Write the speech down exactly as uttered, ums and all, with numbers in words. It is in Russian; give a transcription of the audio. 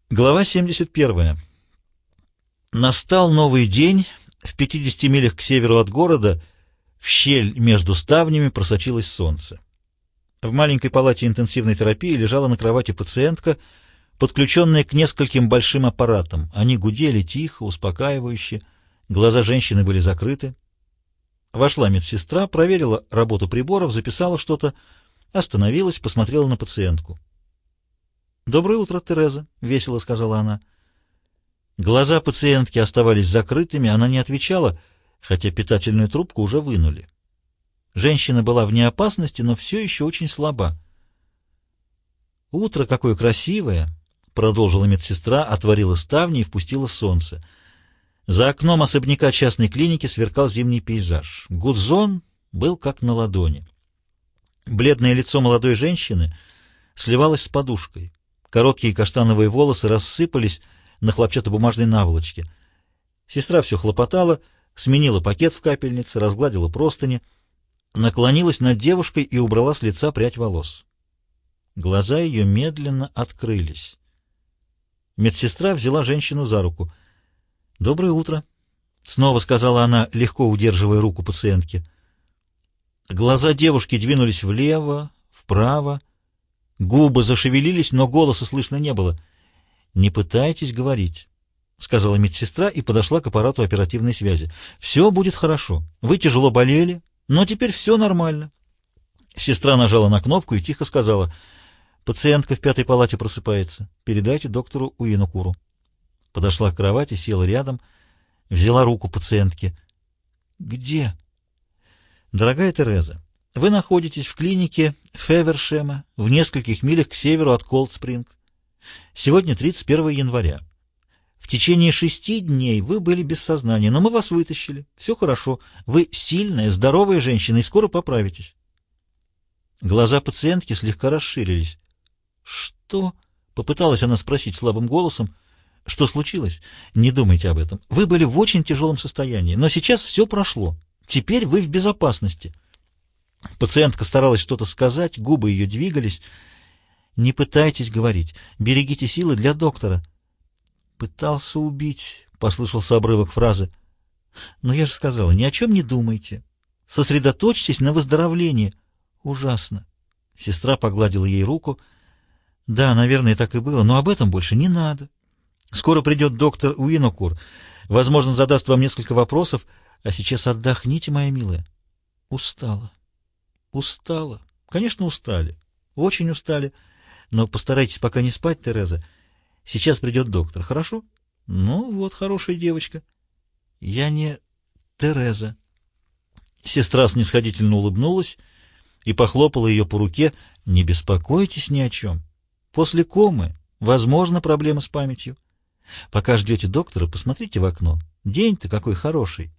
Глава семьдесят первая. Настал новый день. В пятидесяти милях к северу от города в щель между ставнями просочилось солнце. В маленькой палате интенсивной терапии лежала на кровати пациентка, подключенная к нескольким большим аппаратам. Они гудели тихо, успокаивающе, глаза женщины были закрыты. Вошла медсестра, проверила работу приборов, записала что-то, остановилась, посмотрела на пациентку. «Доброе утро, Тереза», — весело сказала она. Глаза пациентки оставались закрытыми, она не отвечала, хотя питательную трубку уже вынули. Женщина была вне опасности, но все еще очень слаба. «Утро какое красивое!» — продолжила медсестра, отворила ставни и впустила солнце. За окном особняка частной клиники сверкал зимний пейзаж. Гудзон был как на ладони. Бледное лицо молодой женщины сливалось с подушкой. Короткие каштановые волосы рассыпались на хлопчатобумажной наволочке. Сестра все хлопотала, сменила пакет в капельнице, разгладила простыни, наклонилась над девушкой и убрала с лица прядь волос. Глаза ее медленно открылись. Медсестра взяла женщину за руку. «Доброе утро», — снова сказала она, легко удерживая руку пациентки. Глаза девушки двинулись влево, вправо, губы зашевелились, но голоса слышно не было. «Не пытайтесь говорить», — сказала медсестра и подошла к аппарату оперативной связи. «Все будет хорошо. Вы тяжело болели, но теперь все нормально». Сестра нажала на кнопку и тихо сказала: «Пациентка в пятой палате просыпается. Передайте доктору Уинокуру». Подошла к кровати, села рядом, взяла руку пациентки. «Где?» «Дорогая Тереза, вы находитесь в клинике Февершема в нескольких милях к северу от Колд-Спринг. Сегодня тридцать первое января. В течение шести дней вы были без сознания, но мы вас вытащили. Все хорошо. Вы сильная, здоровая женщина и скоро поправитесь». Глаза пациентки слегка расширились. «Что?» — попыталась она спросить слабым голосом. «Что случилось? Не думайте об этом. Вы были в очень тяжелом состоянии, но сейчас все прошло. Теперь вы в безопасности». Пациентка старалась что-то сказать, губы ее двигались. «Не пытайтесь говорить. Берегите силы для доктора». «Пытался убить», — послышался обрывок фразы. «Но я же сказала, ни о чем не думайте. Сосредоточьтесь на выздоровлении». «Ужасно». Сестра погладила ей руку. «Да, наверное, так и было, но об этом больше не надо. Скоро придет доктор Уинокур. Возможно, задаст вам несколько вопросов. А сейчас отдохните, моя милая». «Устала. Устала. Конечно, устали. Очень устали. Но постарайтесь пока не спать, Тереза. Сейчас придет доктор, хорошо?» «Ну, вот хорошая девочка». «Я не Тереза». Сестра снисходительно улыбнулась и похлопала ее по руке. «Не беспокойтесь ни о чем. После комы, возможно, проблемы с памятью. Пока ждете доктора, посмотрите в окно. День-то какой хороший.